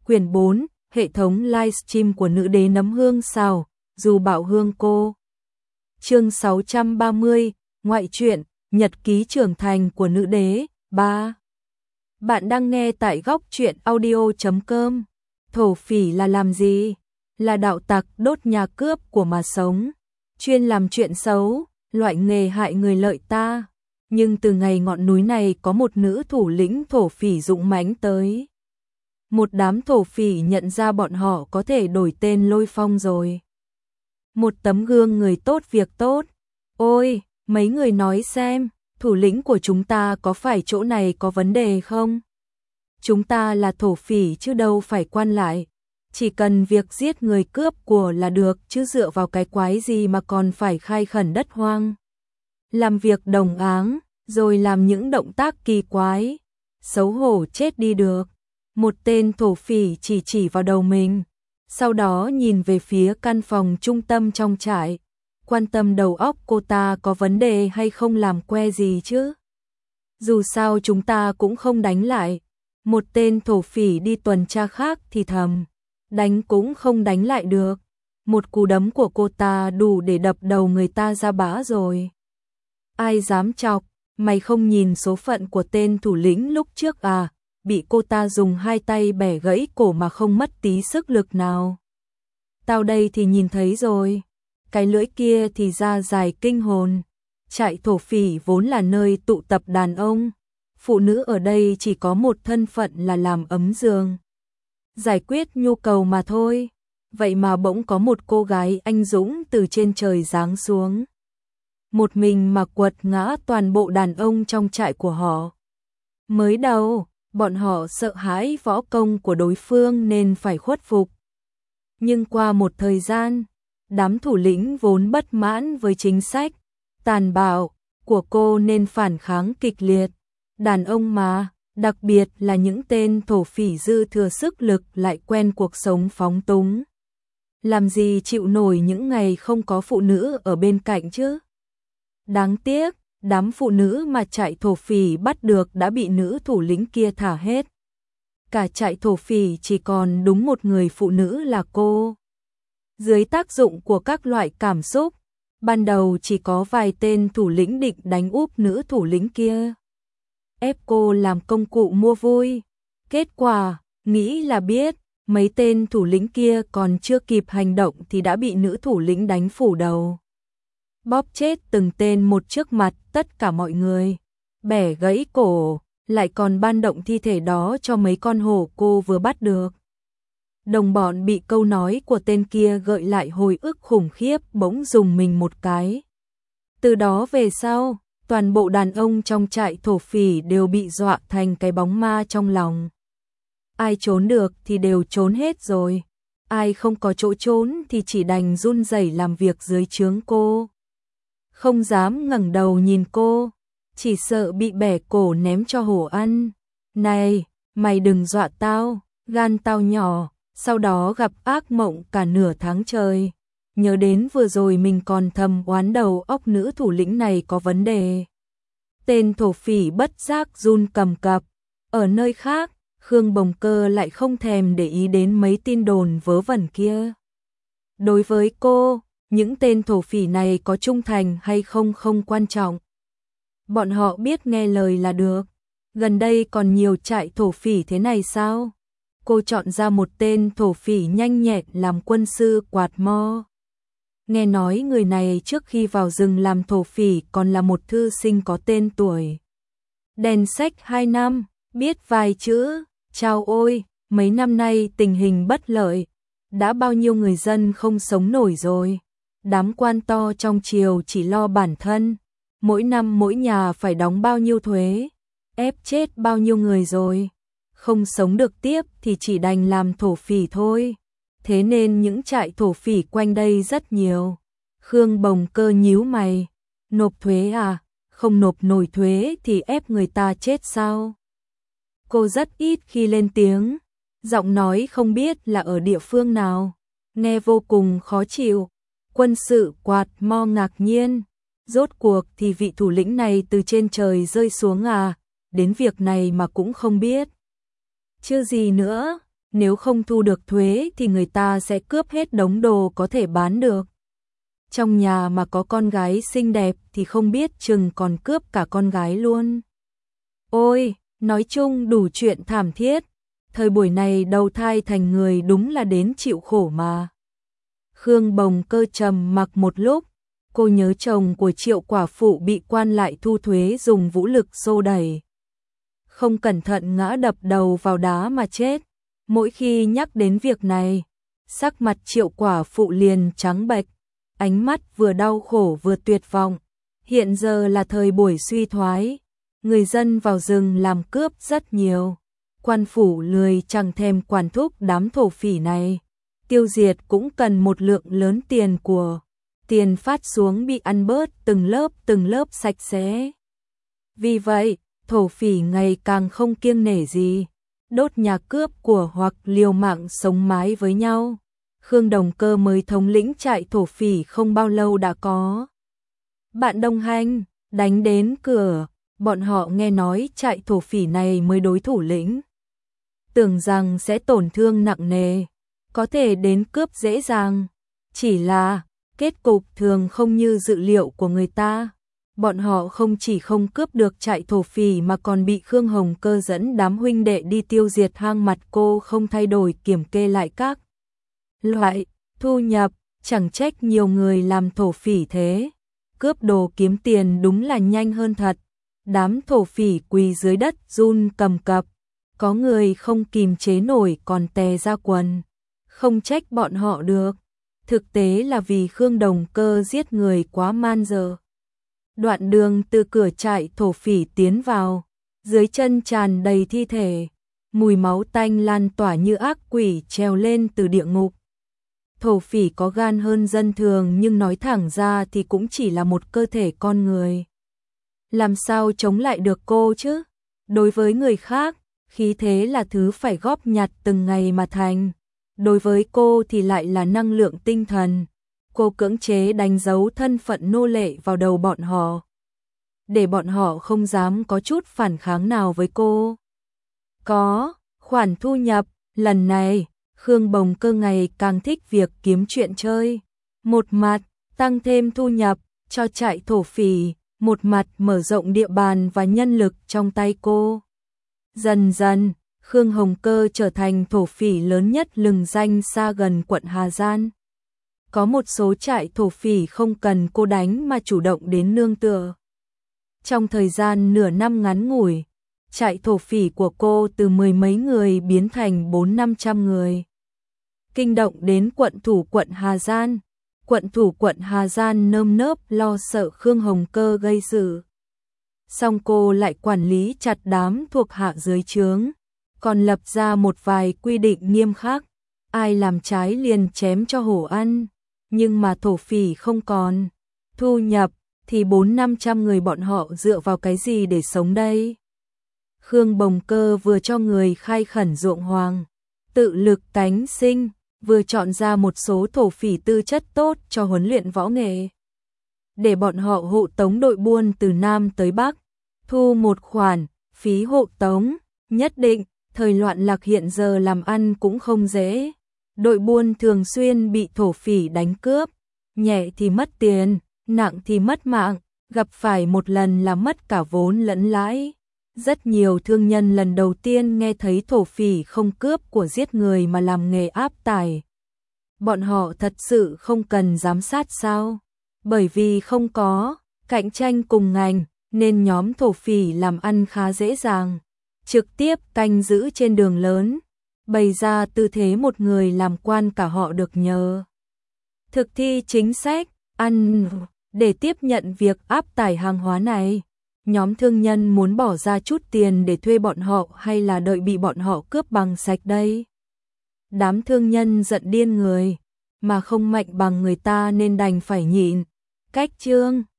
Quyển 4, hệ thống livestream của nữ đế nấm hương xào, dù bạo hương cô. Chương 630, ngoại truyện, nhật ký trưởng thành của nữ đế, 3. Bạn đang nghe tại góc truyện audio.com. Thổ phỉ là làm gì? Là đạo tặc đốt nhà cướp của mà sống, chuyên làm chuyện xấu, loại nghề hại người lợi ta. Nhưng từ ngày ngọn núi này có một nữ thủ lĩnh thổ phỉ dũng mãnh tới. Một đám thổ phỉ nhận ra bọn họ có thể đổi tên Lôi Phong rồi. Một tấm gương người tốt việc tốt. Ôi, mấy người nói xem, thủ lĩnh của chúng ta có phải chỗ này có vấn đề không? Chúng ta là thổ phỉ chứ đâu phải quan lại. Chỉ cần việc giết người cướp của là được chứ dựa vào cái quái gì mà còn phải khai khẩn đất hoang. Làm việc đồng áng, rồi làm những động tác kỳ quái. Xấu hổ chết đi được. Một tên thổ phỉ chỉ vào đầu mình, sau đó nhìn về phía căn phòng trung tâm trong trại, quan tâm đầu óc cô ta có vấn đề hay không làm que gì chứ. Dù sao chúng ta cũng không đánh lại. Một tên thổ phỉ đi tuần tra khác thì thầm, đánh cũng không đánh lại được. Một cú đấm của cô ta đủ để đập đầu người ta ra bã rồi. Ai dám chọc, mày không nhìn số phận của tên thủ lĩnh lúc trước à? Bị cô ta dùng hai tay bẻ gãy cổ mà không mất tí sức lực nào. Tao đây thì nhìn thấy rồi. Cái lưỡi kia thì ra dài kinh hồn. Trại thổ phỉ vốn là nơi tụ tập đàn ông. Phụ nữ ở đây chỉ có một thân phận là làm ấm giường, giải quyết nhu cầu mà thôi. Vậy mà bỗng có một cô gái anh dũng từ trên trời giáng xuống. Một mình mà quật ngã toàn bộ đàn ông trong trại của họ. Mới đầu bọn họ sợ hãi võ công của đối phương nên phải khuất phục. Nhưng qua một thời gian, đám thủ lĩnh vốn bất mãn với chính sách tàn bạo của cô nên phản kháng kịch liệt. Đàn ông mà, đặc biệt là những tên thổ phỉ dư thừa sức lực lại quen cuộc sống phóng túng. Làm gì chịu nổi những ngày không có phụ nữ ở bên cạnh chứ? Đáng tiếc, đám phụ nữ mà trại thổ phỉ bắt được đã bị nữ thủ lĩnh kia thả hết. Cả trại thổ phỉ chỉ còn đúng một người phụ nữ là cô. Dưới tác dụng của các loại cảm xúc, ban đầu chỉ có vài tên thủ lĩnh định đánh úp nữ thủ lĩnh kia, ép cô làm công cụ mua vui. Kết quả, nghĩ là biết, mấy tên thủ lĩnh kia còn chưa kịp hành động thì đã bị nữ thủ lĩnh đánh phủ đầu. Bóp chết từng tên một trước mặt tất cả mọi người, bẻ gãy cổ, lại còn ban động thi thể đó cho mấy con hổ cô vừa bắt được. Đồng bọn bị câu nói của tên kia gợi lại hồi ức khủng khiếp bỗng rùng mình một cái. Từ đó về sau, toàn bộ đàn ông trong trại thổ phỉ đều bị dọa thành cái bóng ma trong lòng. Ai trốn được thì đều trốn hết rồi, ai không có chỗ trốn thì chỉ đành run rẩy làm việc dưới trướng cô. Không dám ngẩng đầu nhìn cô, chỉ sợ bị bẻ cổ ném cho hổ ăn. Này, mày đừng dọa tao, gan tao nhỏ, sau đó gặp ác mộng cả nửa tháng trời. Nhớ đến vừa rồi mình còn thầm oán đầu óc nữ thủ lĩnh này có vấn đề. Tên thổ phỉ bất giác run cầm cập. Ở nơi khác, Khương Bồng Cơ lại không thèm để ý đến mấy tin đồn vớ vẩn kia. Đối với cô, những tên thổ phỉ này có trung thành hay không không quan trọng. Bọn họ biết nghe lời là được. Gần đây còn nhiều trại thổ phỉ thế này sao? Cô chọn ra một tên thổ phỉ nhanh nhẹn làm quân sư quạt mo. Nghe nói người này trước khi vào rừng làm thổ phỉ còn là một thư sinh có tên tuổi. Đèn sách 2 năm, biết vài chữ. Chao ôi, mấy năm nay tình hình bất lợi, đã bao nhiêu người dân không sống nổi rồi. Đám quan to trong triều chỉ lo bản thân, mỗi năm mỗi nhà phải đóng bao nhiêu thuế, ép chết bao nhiêu người rồi. Không sống được tiếp thì chỉ đành làm thổ phỉ thôi. Thế nên những trại thổ phỉ quanh đây rất nhiều. Khương Bồng Cơ nhíu mày, nộp thuế à? Không nộp nổi thuế thì ép người ta chết sao? Cô rất ít khi lên tiếng, giọng nói không biết là ở địa phương nào, nghe vô cùng khó chịu. Quân sự quạt mo ngạc nhiên, rốt cuộc thì vị thủ lĩnh này từ trên trời rơi xuống à? Đến việc này mà cũng không biết. Chứ gì nữa, nếu không thu được thuế thì người ta sẽ cướp hết đống đồ có thể bán được. Trong nhà mà có con gái xinh đẹp thì không biết chừng còn cướp cả con gái luôn. Ôi, nói chung đủ chuyện thảm thiết, thời buổi này đầu thai thành người đúng là đến chịu khổ mà. Khương Bồng Cơ trầm mặc một lúc, cô nhớ chồng của Triệu quả phụ bị quan lại thu thuế dùng vũ lực xô đẩy. Không cẩn thận ngã đập đầu vào đá mà chết. Mỗi khi nhắc đến việc này, sắc mặt Triệu quả phụ liền trắng bệch, ánh mắt vừa đau khổ vừa tuyệt vọng. Hiện giờ là thời buổi suy thoái, người dân vào rừng làm cướp rất nhiều. Quan phủ lười chẳng thèm quản thúc đám thổ phỉ này. Tiêu diệt cũng cần một lượng lớn tiền của. Tiền phát xuống bị ăn bớt từng lớp sạch sẽ. Vì vậy, thổ phỉ ngày càng không kiêng nể gì, đốt nhà cướp của hoặc liều mạng sống mái với nhau. Khương Đồng Cơ mới thống lĩnh trại thổ phỉ không bao lâu đã có bạn đồng hành đánh đến cửa, bọn họ nghe nói trại thổ phỉ này mới đối thủ lĩnh. Tưởng rằng sẽ tổn thương nặng nề, có thể đến cướp dễ dàng, chỉ là kết cục thường không như dự liệu của người ta. Bọn họ không chỉ không cướp được trại thổ phỉ mà còn bị Khương Hồng Cơ dẫn đám huynh đệ đi tiêu diệt hang mặt cô không thay đổi kiểm kê lại các loại thu nhập, chẳng trách nhiều người làm thổ phỉ thế. Cướp đồ kiếm tiền đúng là nhanh hơn thật. Đám thổ phỉ quỳ dưới đất run cầm cập, có người không kìm chế nổi còn tè ra quần. Không trách bọn họ được, thực tế là vì Khương Đồng Cơ giết người quá man dợ. Đoạn đường từ cửa trại thổ phỉ tiến vào, dưới chân tràn đầy thi thể, mùi máu tanh lan tỏa như ác quỷ trèo lên từ địa ngục. Thổ phỉ có gan hơn dân thường nhưng nói thẳng ra thì cũng chỉ là một cơ thể con người. Làm sao chống lại được cô chứ? Đối với người khác, khí thế là thứ phải góp nhặt từng ngày mà thành. Đối với cô thì lại là năng lượng tinh thần. Cô cưỡng chế đánh dấu thân phận nô lệ vào đầu bọn họ, để bọn họ không dám có chút phản kháng nào với cô. Có khoản thu nhập, lần này Khương Bồng Cơ ngày càng thích việc kiếm chuyện chơi. Một mặt tăng thêm thu nhập cho trại thổ phỉ, một mặt mở rộng địa bàn và nhân lực trong tay cô. Dần dần, Khương Hồng Cơ trở thành thổ phỉ lớn nhất lừng danh xa gần quận Hà Giang. Có một số trại thổ phỉ không cần cô đánh mà chủ động đến nương tựa. Trong thời gian nửa năm ngắn ngủi, trại thổ phỉ của cô từ mười mấy người biến thành 400-500 người. Kinh động đến quận thủ quận Hà Giang. Quận thủ quận Hà Giang nơm nớp lo sợ Khương Hồng Cơ gây sự. Song cô lại quản lý chặt đám thuộc hạ dưới trướng, còn lập ra một vài quy định nghiêm khắc, ai làm trái liền chém cho hổ ăn. Nhưng mà thổ phỉ không còn thu nhập thì 400-500 người bọn họ dựa vào cái gì để sống đây? Khương Bồng Cơ vừa cho người khai khẩn ruộng hoàng, tự lực cánh sinh, vừa chọn ra một số thổ phỉ tư chất tốt cho huấn luyện võ nghệ, để bọn họ hộ tống đội buôn từ Nam tới Bắc, thu một khoản phí hộ tống nhất định. Thời loạn lạc hiện giờ làm ăn cũng không dễ. Đội buôn thường xuyên bị thổ phỉ đánh cướp, nhẹ thì mất tiền, nặng thì mất mạng, gặp phải một lần là mất cả vốn lẫn lãi. Rất nhiều thương nhân lần đầu tiên nghe thấy thổ phỉ không cướp của giết người mà làm nghề áp tải. Bọn họ thật sự không cần giám sát sao? Bởi vì không có cạnh tranh cùng ngành, nên nhóm thổ phỉ làm ăn khá dễ dàng. Trực tiếp canh giữ trên đường lớn, bày ra tư thế một người làm quan cả họ được nhờ. Thực thi chính sách, ăn để tiếp nhận việc áp tải hàng hóa này. Nhóm thương nhân muốn bỏ ra chút tiền để thuê bọn họ hay là đợi bị bọn họ cướp bằng sạch đây? Đám thương nhân giận điên người, mà không mạnh bằng người ta nên đành phải nhịn. Cách chương